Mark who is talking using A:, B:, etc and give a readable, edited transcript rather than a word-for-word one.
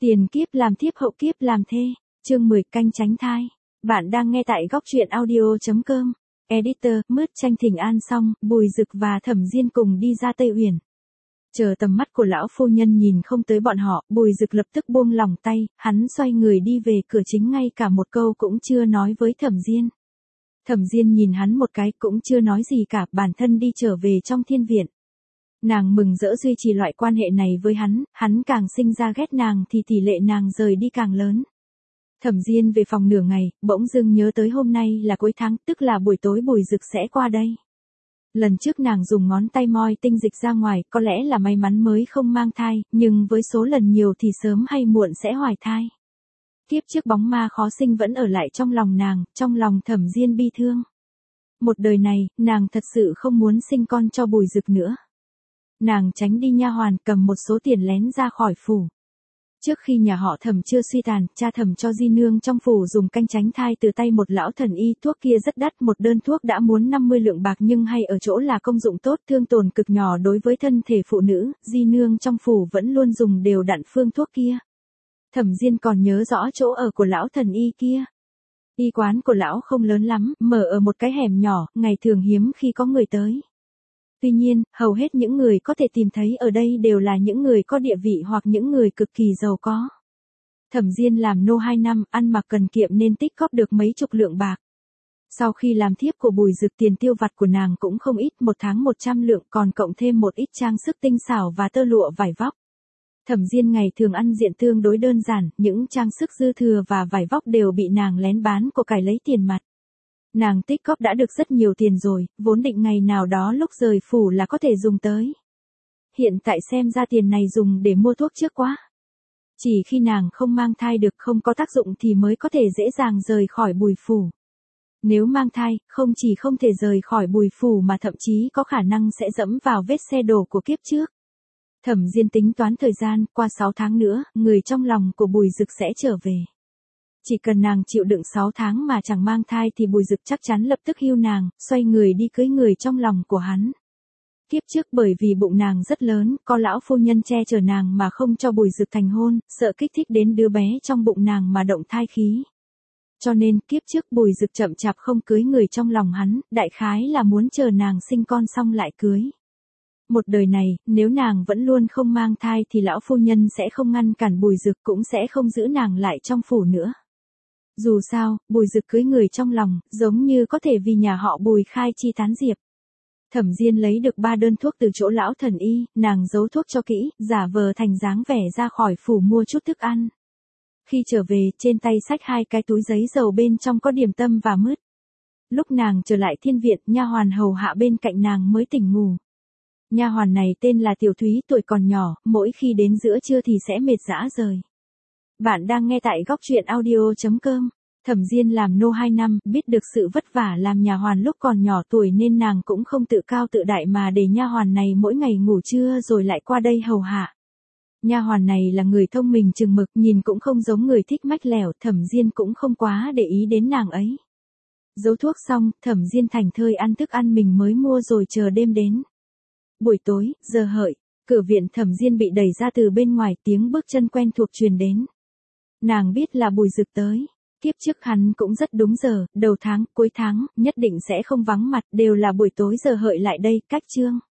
A: Tiền kiếp làm thiếp hậu kiếp làm thê, chương 10 canh tránh thai. Bạn đang nghe tại góc truyện audio.com. Editor, mướt tranh thỉnh an xong, Bùi Dực và Thẩm Diên cùng đi ra Tây Uyển. Chờ tầm mắt của lão phu nhân nhìn không tới bọn họ, Bùi Dực lập tức buông lỏng tay, hắn xoay người đi về cửa chính ngay cả một câu cũng chưa nói với Thẩm Diên. Thẩm Diên nhìn hắn một cái cũng chưa nói gì cả, bản thân đi trở về trong thiên viện. Nàng mừng rỡ duy trì loại quan hệ này với hắn càng sinh ra ghét nàng thì tỷ lệ nàng rời đi càng lớn. Thẩm Diên về phòng nửa ngày, bỗng dưng nhớ tới hôm nay là cuối tháng, tức là buổi tối Bùi Dực sẽ qua đây. Lần trước nàng dùng ngón tay moi tinh dịch ra ngoài, có lẽ là may mắn mới không mang thai, nhưng với số lần nhiều thì sớm hay muộn sẽ hoài thai. Kiếp trước bóng ma khó sinh vẫn ở lại trong lòng nàng, trong lòng Thẩm Diên bi thương. Một đời này, nàng thật sự không muốn sinh con cho Bùi Dực nữa. Nàng tránh đi nha hoàn, cầm một số tiền lén ra khỏi phủ. Trước khi nhà họ Thẩm chưa suy tàn, cha Thẩm cho di nương trong phủ dùng canh tránh thai từ tay một lão thần y, thuốc kia rất đắt, một đơn thuốc đã muốn 50 lượng bạc, nhưng hay ở chỗ là công dụng tốt, thương tổn cực nhỏ đối với thân thể phụ nữ, di nương trong phủ vẫn luôn dùng đều đặn phương thuốc kia. Thẩm Diên còn nhớ rõ chỗ ở của lão thần y kia. Y quán của lão không lớn lắm, mở ở một cái hẻm nhỏ, ngày thường hiếm khi có người tới. Tuy nhiên, hầu hết những người có thể tìm thấy ở đây đều là những người có địa vị hoặc những người cực kỳ giàu có. Thẩm Diên làm nô 2 năm, ăn mặc cần kiệm nên tích góp được mấy chục lượng bạc. Sau khi làm thiếp của Bùi Dực, tiền tiêu vặt của nàng cũng không ít, một tháng 100 lượng, còn cộng thêm một ít trang sức tinh xảo và tơ lụa vải vóc. Thẩm Diên ngày thường ăn diện tương đối đơn giản, những trang sức dư thừa và vải vóc đều bị nàng lén bán của cải lấy tiền mặt. Nàng tích góp đã được rất nhiều tiền rồi, vốn định ngày nào đó lúc rời phủ là có thể dùng tới. Hiện tại xem ra tiền này dùng để mua thuốc trước quá. Chỉ khi nàng không mang thai được, không có tác dụng thì mới có thể dễ dàng rời khỏi Bùi phủ. Nếu mang thai, không chỉ không thể rời khỏi Bùi phủ mà thậm chí có khả năng sẽ dẫm vào vết xe đổ của kiếp trước. Thẩm Diên tính toán thời gian, qua 6 tháng nữa, người trong lòng của Bùi Dực sẽ trở về. Chỉ cần nàng chịu đựng 6 tháng mà chẳng mang thai thì Bùi Dực chắc chắn lập tức hưu nàng, xoay người đi cưới người trong lòng của hắn. Kiếp trước bởi vì bụng nàng rất lớn, có lão phu nhân che chở nàng mà không cho Bùi Dực thành hôn, sợ kích thích đến đứa bé trong bụng nàng mà động thai khí. Cho nên kiếp trước Bùi Dực chậm chạp không cưới người trong lòng hắn, đại khái là muốn chờ nàng sinh con xong lại cưới. Một đời này, nếu nàng vẫn luôn không mang thai thì lão phu nhân sẽ không ngăn cản Bùi Dực, cũng sẽ không giữ nàng lại trong phủ nữa. Dù sao, Bùi Dực cưới người trong lòng, giống như có thể vì nhà họ Bùi khai chi tán diệp. Thẩm Diên lấy được 3 đơn thuốc từ chỗ lão thần y, nàng giấu thuốc cho kỹ, giả vờ thành dáng vẻ ra khỏi phủ mua chút thức ăn. Khi trở về, trên tay xách 2 cái túi giấy dầu, bên trong có điểm tâm và mứt. Lúc nàng trở lại thiên viện, nha hoàn hầu hạ bên cạnh nàng mới tỉnh ngủ. Nha hoàn này tên là Tiểu Thúy, tuổi còn nhỏ, mỗi khi đến giữa trưa thì sẽ mệt rã rời. Bạn đang nghe tại góc truyện audio.com. Thẩm Diên làm nô 2 năm, biết được sự vất vả làm nhà hoàn lúc còn nhỏ tuổi nên nàng cũng không tự cao tự đại mà để nha hoàn này mỗi ngày ngủ trưa rồi lại qua đây hầu hạ. Nha hoàn này là người thông minh chừng mực, nhìn cũng không giống người thích mách lẻo, Thẩm Diên cũng không quá để ý đến nàng ấy. Giấu thuốc xong, Thẩm Diên thành thơi ăn thức ăn mình mới mua rồi chờ đêm đến. Buổi tối, giờ hợi, cửa viện Thẩm Diên bị đẩy ra từ bên ngoài, tiếng bước chân quen thuộc truyền đến. Nàng biết là Bùi Dực tới. Kiếp trước hắn cũng rất đúng giờ, đầu tháng, cuối tháng, nhất định sẽ không vắng mặt, đều là buổi tối giờ hợi lại đây, cách chương.